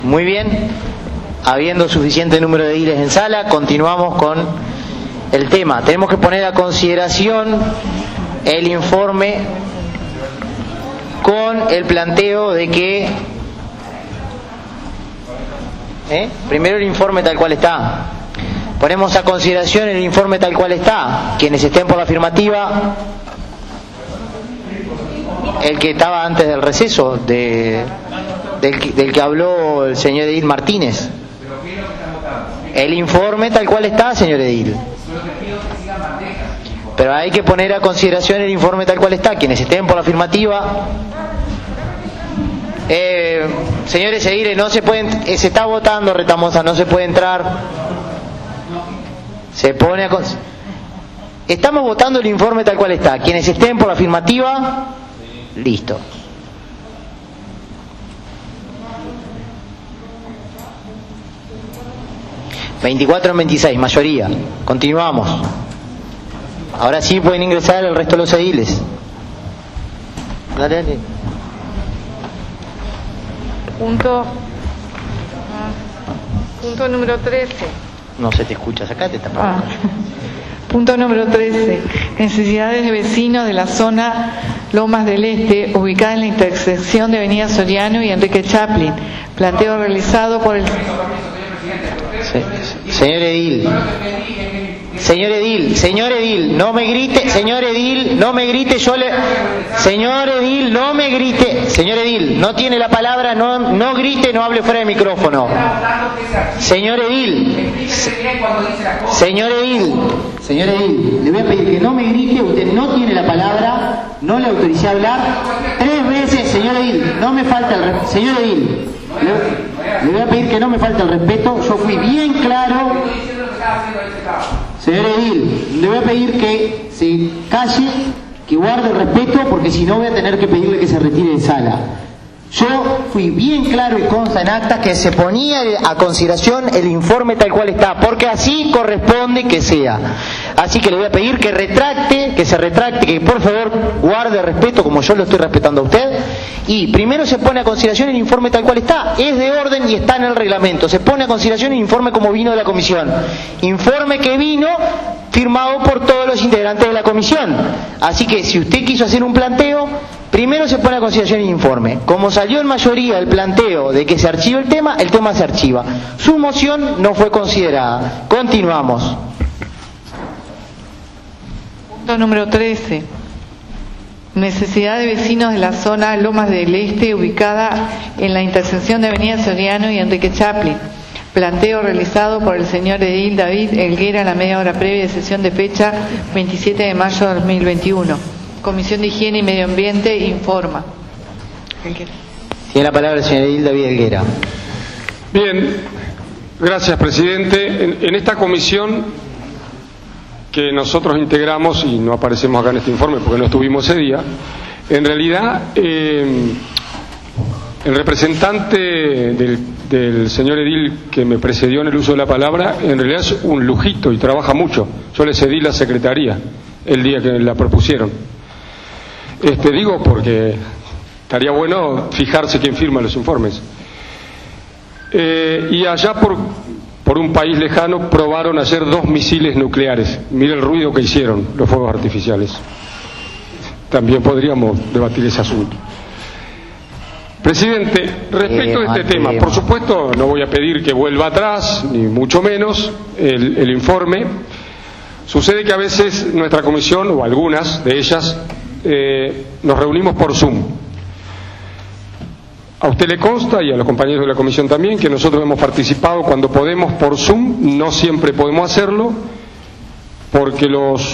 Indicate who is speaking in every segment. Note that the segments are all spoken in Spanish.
Speaker 1: Muy bien, habiendo suficiente número de ediles en sala, continuamos con el tema. Tenemos que poner a consideración el informe con el planteo de que primero el informe tal cual está. Ponemos a consideración el informe tal cual está. Quienes estén por la afirmativa, el que estaba antes del receso, del que habló el señor Edil Martínez. El informe tal cual está, señor Edil. Pero hay que poner a consideración el informe tal cual está. Quienes estén por la afirmativa, señores Ediles, no se pueden, se está votando, Retamosa, no se puede entrar. Se pone a estamos votando el informe tal cual está. Quienes estén por la afirmativa, listo. ...24-26, mayoría. Continuamos. Ahora sí pueden ingresar el resto de los ediles. Dale.
Speaker 2: Punto número 13.
Speaker 1: No se te escucha, sacate esta parte.
Speaker 2: Punto número 13. Necesidades de vecinos de la zona Lomas del Este, ubicada en la intersección de Avenida Soriano y Enrique Chaplin. Planteo realizado por el...
Speaker 1: Señor Edil, no me grite, señor Edil, no me grite, señor Edil, no me grite, señor Edil, no tiene la palabra, no grite, no hable fuera de micrófono. Señor Edil, le voy a pedir que no me grite, usted no tiene la palabra, no le autoricé a hablar 3 veces, señor Edil, no me falta el respeto, señor Edil. Le voy a pedir que no me falte el respeto. Yo fui bien claro. Señor Edil, le voy a pedir que se calle, que guarde el respeto, porque si no voy a tener que pedirle que se retire de sala. Yo fui bien claro y consta en actas que se ponía a consideración el informe tal cual está, porque así corresponde que sea. Así que le voy a pedir que se retracte, que por favor guarde respeto como yo lo estoy respetando a usted. Y primero se pone a consideración el informe tal cual está, es de orden y está en el reglamento. Se pone a consideración el informe como vino de la comisión. Informe que vino firmado por todos los integrantes de la comisión. Así que si usted quiso hacer un planteo, primero se pone a consideración el informe. Como salió en mayoría el planteo de que se archive el tema se archiva. Su moción no fue considerada. Continuamos.
Speaker 2: Punto número 13. Necesidad de vecinos de la zona Lomas del Este, ubicada en la intersección de Avenida Soriano y Enrique Chaplin. Planteo realizado por el señor Edil David Helguera en la media hora previa de sesión de fecha 27 de mayo de 2021. Comisión de Higiene y Medio Ambiente informa.
Speaker 1: Tiene la palabra el señor Edil David Helguera.
Speaker 3: Bien, gracias presidente. En esta comisión que nosotros integramos, y no aparecemos acá en este informe porque no estuvimos ese día, en realidad el representante del señor Edil que me precedió en el uso de la palabra, en realidad es un lujito y trabaja mucho. Yo le cedí la secretaría el día que la propusieron. Digo porque estaría bueno fijarse quién firma los informes. Y allá por un país lejano probaron ayer 2 misiles nucleares. Mire el ruido que hicieron los fuegos artificiales. También podríamos debatir ese asunto. Presidente, respecto a este tema, por supuesto no voy a pedir que vuelva atrás, ni mucho menos el informe. Sucede que a veces nuestra comisión, o algunas de ellas, nos reunimos por Zoom. A usted le consta, y a los compañeros de la comisión también, que nosotros hemos participado cuando podemos por Zoom. No siempre podemos hacerlo, porque los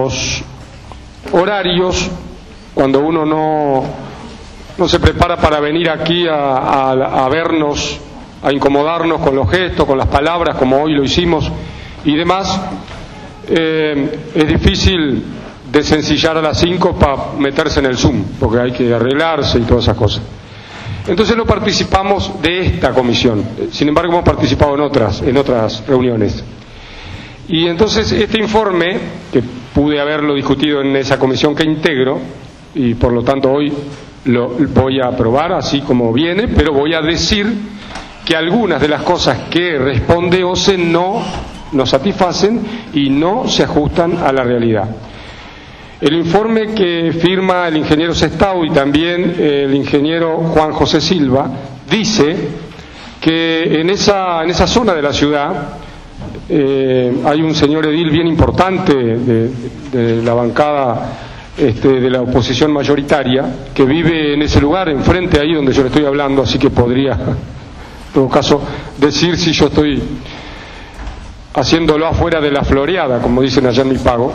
Speaker 3: horarios, cuando uno no se prepara para venir aquí a vernos, a incomodarnos con los gestos, con las palabras, como hoy lo hicimos y demás, es difícil desencillar a las 5 para meterse en el Zoom, porque hay que arreglarse y todas esas cosas. Entonces no participamos de esta comisión, sin embargo hemos participado en otras reuniones. Y entonces este informe, que pude haberlo discutido en esa comisión que integro, y por lo tanto hoy lo voy a aprobar así como viene, pero voy a decir que algunas de las cosas que responde OCE no nos satisfacen y no se ajustan a la realidad. El informe que firma el ingeniero Sestao y también el ingeniero Juan José Silva dice que en esa zona de la ciudad hay un señor edil bien importante de la bancada de la oposición mayoritaria que vive en ese lugar, enfrente ahí donde yo le estoy hablando, así que podría, en todo caso, decir si yo estoy haciéndolo afuera de la floreada, como dicen allá en mi pago.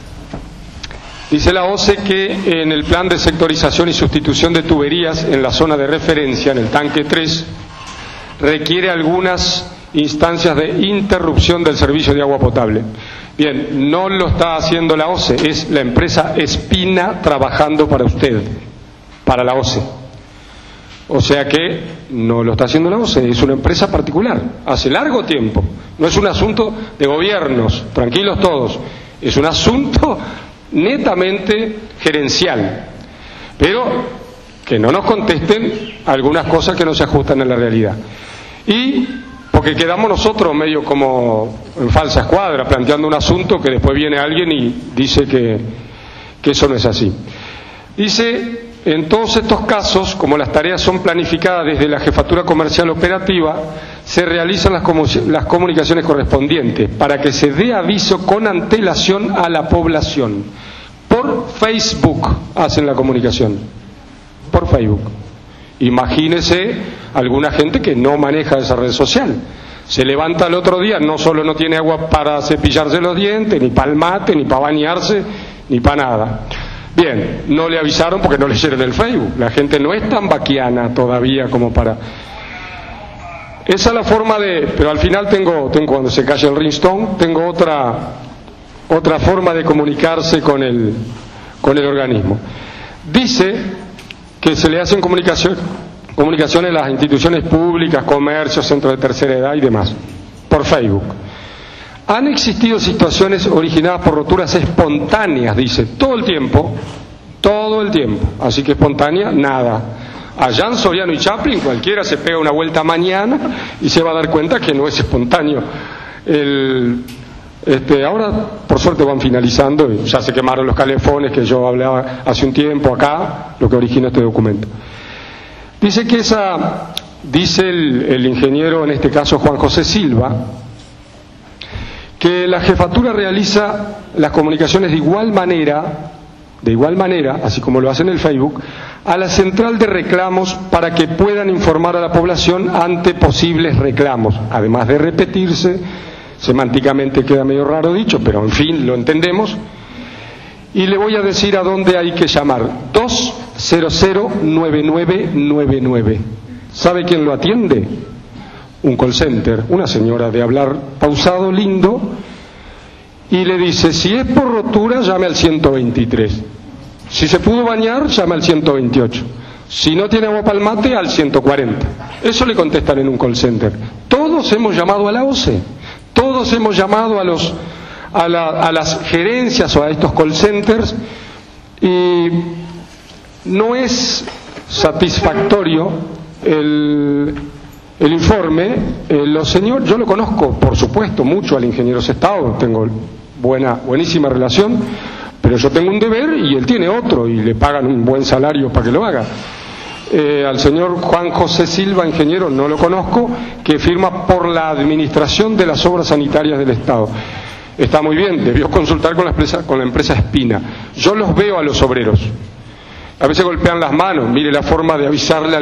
Speaker 3: Dice la OCE que en el plan de sectorización y sustitución de tuberías en la zona de referencia, en el tanque 3, requiere algunas instancias de interrupción del servicio de agua potable. Bien, no lo está haciendo la OCE, es la empresa Espina trabajando para usted, para la OCE. O sea que no lo está haciendo la OCE, es una empresa particular, hace largo tiempo. No es un asunto de gobiernos, tranquilos todos, es un asunto netamente gerencial, pero que no nos contesten algunas cosas que no se ajustan a la realidad. Y porque quedamos nosotros medio como en falsa escuadra, planteando un asunto que después viene alguien y dice que eso no es así. Dice, en todos estos casos, como las tareas son planificadas desde la Jefatura Comercial Operativa, se realizan las comunicaciones correspondientes para que se dé aviso con antelación a la población. Por Facebook hacen la comunicación, por Facebook. Imagínese alguna gente que no maneja esa red social. Se levanta el otro día, no solo no tiene agua para cepillarse los dientes, ni para el mate, ni para bañarse, ni para nada. Bien, no le avisaron porque no leyeron el Facebook. La gente no es tan vaquiana todavía como para... Esa es la forma de... Pero al final tengo cuando se cae el ringstone, tengo otra forma de comunicarse con el organismo. Dice que se le hacen comunicaciones a las instituciones públicas, comercios, centros de tercera edad y demás, por Facebook. Han existido situaciones originadas por roturas espontáneas, dice, todo el tiempo, así que espontánea, nada. Allá en Soriano y Chaplin cualquiera se pega una vuelta mañana y se va a dar cuenta que no es espontáneo. Ahora, por suerte, van finalizando y ya se quemaron los calefones que yo hablaba hace un tiempo acá, lo que origina este documento. Dice que dice el ingeniero, en este caso Juan José Silva, que la jefatura realiza las comunicaciones de igual manera, así como lo hace en el Facebook, a la central de reclamos para que puedan informar a la población ante posibles reclamos, además de repetirse. Semánticamente queda medio raro dicho, pero en fin, lo entendemos. Y le voy a decir a dónde hay que llamar. 200-9999. ¿Sabe quién lo atiende? Un call center, una señora de hablar pausado, lindo, y le dice, si es por rotura, llame al 123. Si se pudo bañar, llame al 128. Si no tiene agua para el mate, al 140. Eso le contestan en un call center. Todos hemos llamado a la OCE. Todos hemos llamado a las gerencias o a estos call centers y no es satisfactorio el informe. Yo lo conozco, por supuesto, mucho al ingeniero Sestao, tengo buenísima relación, pero yo tengo un deber y él tiene otro y le pagan un buen salario para que lo haga. Al señor Juan José Silva, ingeniero, no lo conozco, que firma por la Administración de las Obras Sanitarias del Estado. Está muy bien, debió consultar con la empresa Espina. Yo los veo a los obreros. A veces golpean las manos, mire la forma de avisarle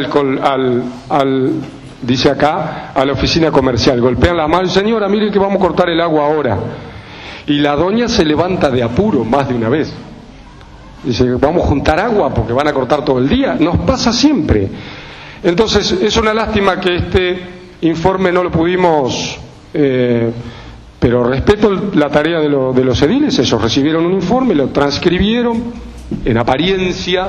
Speaker 3: dice acá, a la oficina comercial. Golpean las manos, señora, mire que vamos a cortar el agua ahora. Y la doña se levanta de apuro más de una vez. Dice, vamos a juntar agua porque van a cortar todo el día. Nos pasa siempre. Entonces, es una lástima que este informe no lo pudimos, pero respeto la tarea de los ediles. Ellos recibieron un informe, lo transcribieron, en apariencia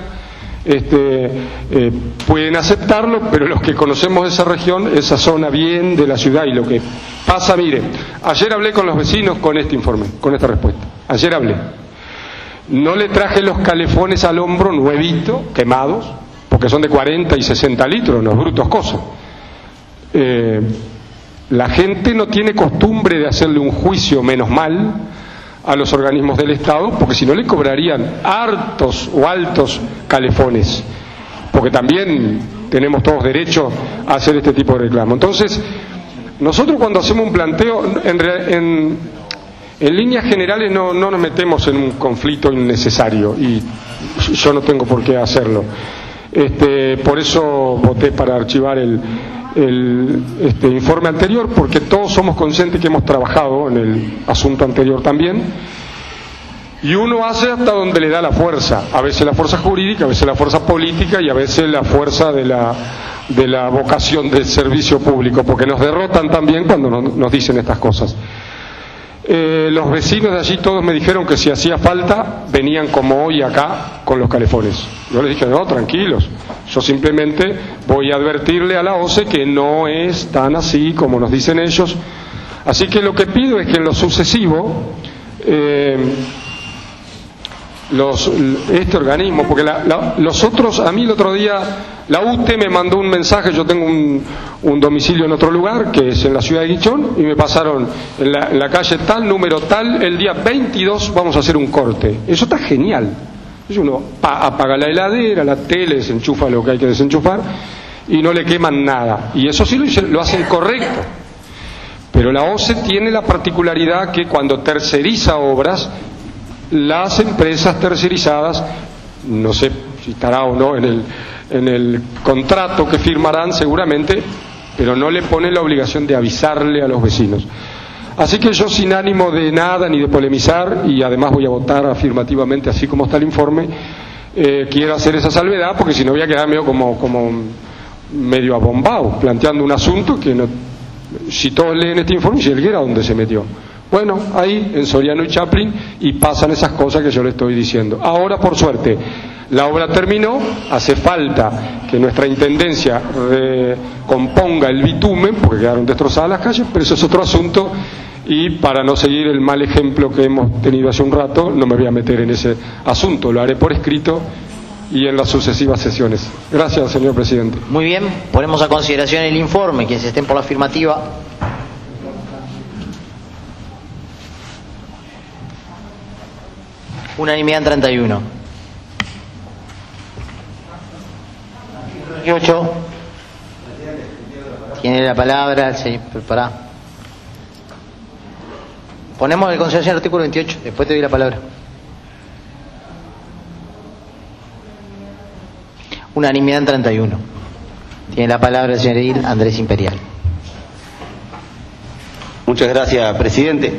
Speaker 3: pueden aceptarlo, pero los que conocemos esa región, esa zona bien de la ciudad y lo que pasa, mire, ayer hablé con los vecinos con este informe, con esta respuesta. Ayer hablé. No le traje los calefones al hombro nuevitos, quemados, porque son de 40 y 60 litros, no es brutos cosas. la gente no tiene costumbre de hacerle un juicio, menos mal, a los organismos del Estado, porque si no le cobrarían hartos o altos calefones, porque también tenemos todos derecho a hacer este tipo de reclamo. Entonces, nosotros cuando hacemos un planteo, en líneas generales no nos metemos en un conflicto innecesario, y yo no tengo por qué hacerlo. Por eso voté para archivar el informe anterior, porque todos somos conscientes que hemos trabajado en el asunto anterior también, y uno hace hasta donde le da la fuerza, a veces la fuerza jurídica, a veces la fuerza política y a veces la fuerza de la vocación del servicio público, porque nos derrotan también cuando nos dicen estas cosas. Los vecinos de allí todos me dijeron que si hacía falta venían como hoy acá con los calefones. Yo les dije, no, tranquilos, yo simplemente voy a advertirle a la OCE que no es tan así como nos dicen ellos. Así que lo que pido es que en lo sucesivo este organismo, porque los otros, a mí el otro día la UTE me mandó un mensaje, yo tengo un domicilio en otro lugar, que es en la ciudad de Guichón, y me pasaron en la calle tal, número tal, el día 22 vamos a hacer un corte. Eso está genial. Uno apaga la heladera, la tele, desenchufa lo que hay que desenchufar y no le queman nada. Y eso sí lo hacen correcto. Pero la OCE tiene la particularidad que cuando terceriza obras, las empresas tercerizadas, no sé si estará o no en el contrato que firmarán seguramente, pero no le ponen la obligación de avisarle a los vecinos. Así que yo, sin ánimo de nada ni de polemizar, y además voy a votar afirmativamente así como está el informe, quiero hacer esa salvedad, porque si no voy a quedar como medio abombado planteando un asunto que no, si todos leen este informe, si él quiera dónde se metió. Bueno, ahí en Soriano y Chaplin, y pasan esas cosas que yo le estoy diciendo. Ahora, por suerte, la obra terminó, hace falta que nuestra intendencia componga el bitumen, porque quedaron destrozadas las calles, pero eso es otro asunto, y para no seguir el mal ejemplo que hemos tenido hace un rato, no me voy a meter en ese asunto, lo haré por escrito y en las sucesivas sesiones. Gracias, señor presidente.
Speaker 1: Muy bien, ponemos a consideración el informe. Quienes estén por la afirmativa. Unanimidad en 31. 8. Tiene la palabra el señor. Prepará. Ponemos en consideración el artículo 28. Después te doy la palabra. Unanimidad en 31. Tiene la palabra el señor edil Andrés Imperial.
Speaker 4: Muchas gracias, presidente.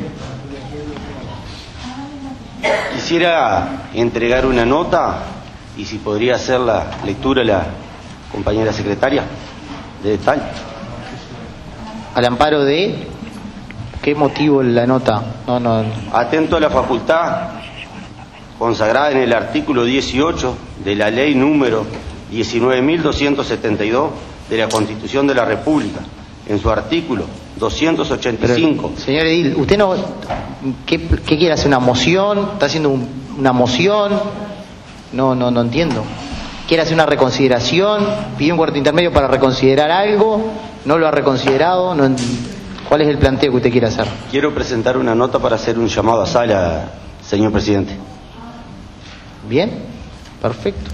Speaker 4: Quisiera entregar una nota, y si podría hacer la lectura la compañera secretaria de detalle.
Speaker 1: Al amparo de... ¿Qué motivo la nota? No.
Speaker 4: Atento a la facultad consagrada en el artículo 18 de la ley número 19.272 de la Constitución de la República, en su artículo 285.
Speaker 1: Pero, señor edil, ¿usted no... ¿Qué quiere hacer? ¿Una moción? ¿Está haciendo una moción? No entiendo. ¿Quiere hacer una reconsideración? ¿Pidió un cuarto intermedio para reconsiderar algo? ¿No lo ha reconsiderado? ¿Cuál es el planteo que usted quiere hacer?
Speaker 4: Quiero presentar una nota para hacer un llamado a sala, señor presidente.
Speaker 1: Bien, perfecto.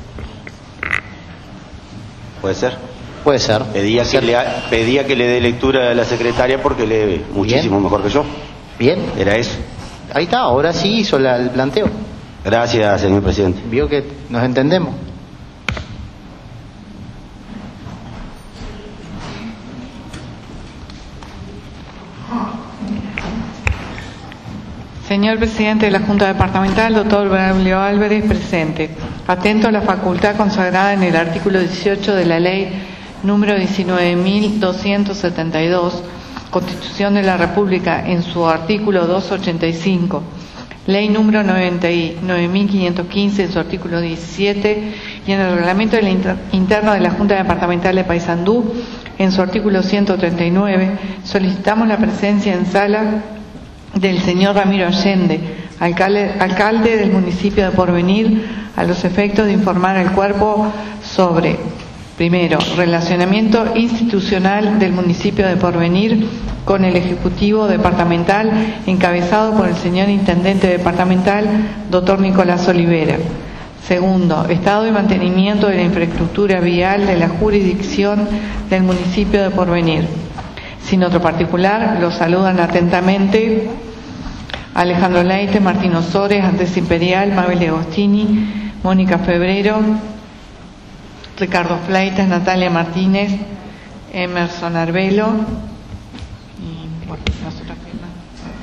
Speaker 4: ¿Puede ser?
Speaker 1: Puede ser.
Speaker 4: Pedía que le dé lectura a la secretaria porque lee muchísimo mejor que yo.
Speaker 1: Bien.
Speaker 4: Era eso.
Speaker 1: Ahí está, ahora sí hizo el planteo.
Speaker 4: Gracias, señor presidente.
Speaker 1: Vio que nos entendemos.
Speaker 2: Señor presidente de la Junta Departamental, doctor Braulio Álvarez, presente. Atento a la facultad consagrada en el artículo 18 de la ley número 19.272, Constitución de la República, en su artículo 285, ley número 9.515 en su artículo 17, y en el reglamento interno de la Junta Departamental de Paysandú, en su artículo 139, solicitamos la presencia en sala del señor Ramiro Allende, alcalde del municipio de Porvenir, a los efectos de informar al cuerpo sobre Primero, relacionamiento institucional del municipio de Porvenir con el Ejecutivo Departamental encabezado por el señor Intendente Departamental, doctor Nicolás Olivera. Segundo, estado y mantenimiento de la infraestructura vial de la jurisdicción del municipio de Porvenir. Sin otro particular, los saludan atentamente Alejandro Leite, Martín Osores, Andrés Imperial, Mabel Agostini, Mónica Febrero, Ricardo Fleitas, Natalia Martínez, Emerson Arbelo y bueno, las otras firmas.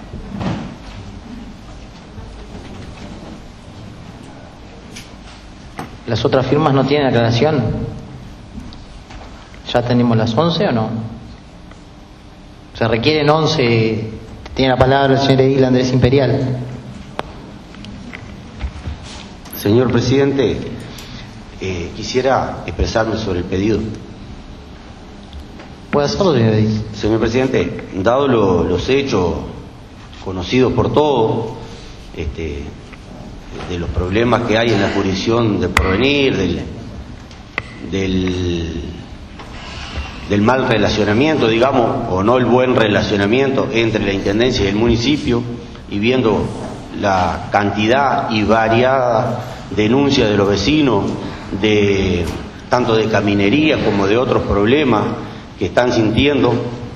Speaker 1: ¿Las otras firmas no tienen aclaración? ¿Ya tenemos las 11 o no? Se requieren 11. Tiene la palabra el señor edil Andrés Imperial.
Speaker 4: Señor presidente, quisiera expresarme sobre el pedido.
Speaker 1: ¿Puede hacerlo, señor edil?
Speaker 4: Señor presidente, dado los hechos conocidos por todos, de los problemas que hay en la jurisdicción de Porvenir, del mal relacionamiento, digamos, o no el buen relacionamiento entre la Intendencia y el municipio, y viendo la cantidad y variada denuncias de los vecinos, tanto de caminería como de otros problemas que están sintiendo,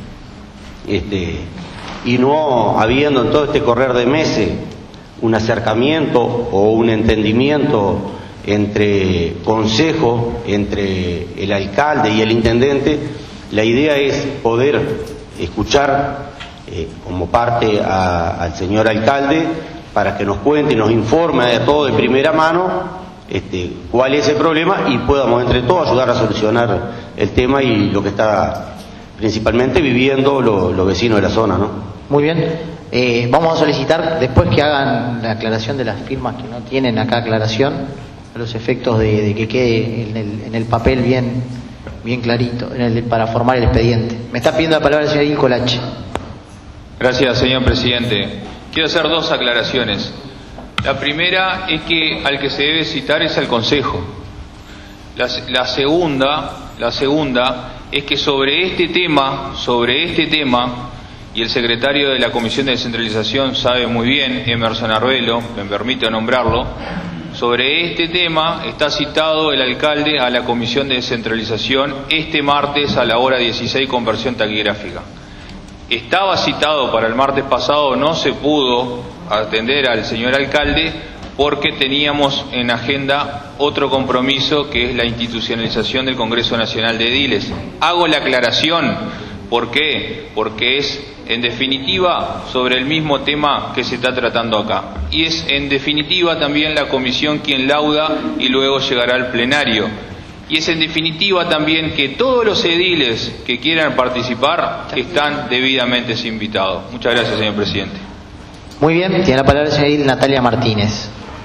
Speaker 4: y no habiendo en todo este correr de meses un acercamiento o un entendimiento entre consejo, entre el alcalde y el intendente, la idea es poder escuchar como parte al señor alcalde para que nos cuente y nos informe de todo de primera mano cuál es el problema y podamos entre todos ayudar a solucionar el tema y lo que está principalmente viviendo los vecinos de la zona, ¿no?
Speaker 1: Muy bien. Vamos a solicitar después que hagan la aclaración de las firmas que no tienen acá aclaración, a los efectos de que quede en el papel bien clarito, para formar el expediente. Me está pidiendo la palabra el señor Colache.
Speaker 5: Gracias, señor presidente. Quiero hacer dos aclaraciones. La primera es que al que se debe citar es al Consejo. La segunda es que sobre este tema, y el secretario de la Comisión de Descentralización sabe muy bien, Emerson Arbelo, me permite nombrarlo, sobre este tema está citado el alcalde a la Comisión de Descentralización este martes a la hora 16 con versión taquigráfica. Estaba citado para el martes pasado, no se pudo atender al señor alcalde porque teníamos en agenda otro compromiso que es la institucionalización del Congreso Nacional de Ediles. Hago la aclaración, ¿por qué? Porque es en definitiva sobre el mismo tema que se está tratando acá. Y es en definitiva también la comisión quien lauda y luego llegará al plenario. Y es en definitiva también que todos los ediles que quieran participar están debidamente invitados. Muchas gracias, señor presidente.
Speaker 1: Muy bien, tiene la palabra el señor edil Natalia Martínez.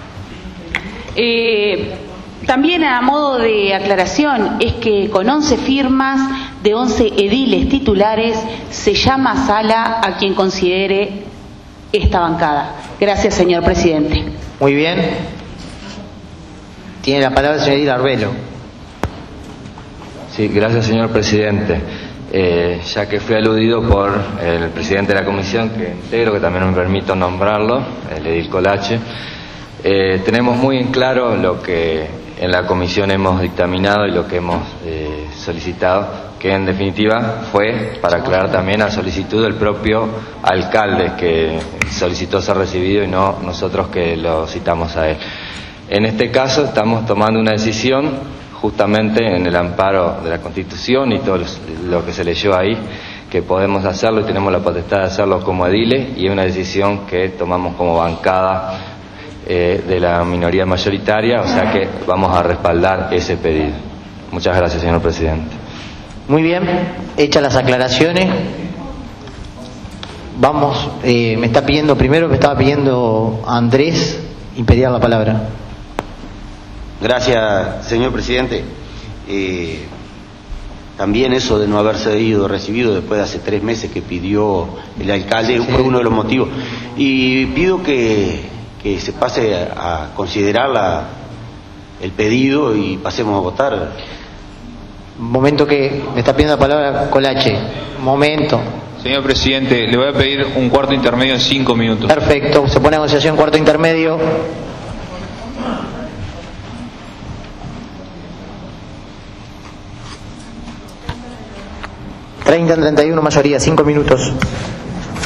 Speaker 6: También a modo de aclaración es que con 11 firmas de 11 ediles titulares se llama a sala a quien considere esta bancada. Gracias, señor presidente.
Speaker 1: Muy bien. Tiene la palabra el señor edil Arbelo.
Speaker 7: Sí, gracias, señor presidente. Ya que fui aludido por el presidente de la comisión que integro, que también me permito nombrarlo, el edil Colache, tenemos muy en claro lo que en la comisión hemos dictaminado y lo que hemos solicitado, que en definitiva fue para aclarar también a solicitud del propio alcalde que solicitó ser recibido y no nosotros que lo citamos a él. En este caso estamos tomando una decisión justamente en el amparo de la Constitución y todo lo que se leyó ahí, que podemos hacerlo y tenemos la potestad de hacerlo como ediles, y es una decisión que tomamos como bancada de la minoría mayoritaria, o sea que vamos a respaldar ese pedido. Muchas gracias, señor presidente.
Speaker 1: Muy bien, hechas las aclaraciones, vamos, me estaba pidiendo Andrés Imperial la palabra.
Speaker 4: Gracias, señor presidente. También eso de no haberse ido recibido después de hace 3 meses que pidió el alcalde fue uno de los motivos. Y pido que se pase a considerar el pedido y pasemos a votar.
Speaker 1: Momento que me está pidiendo la palabra Colache. Momento.
Speaker 5: Señor presidente, le voy a pedir un cuarto intermedio en 5 minutos.
Speaker 1: Perfecto, se pone a negociación cuarto intermedio. 30 en 31, mayoría, 5 minutos.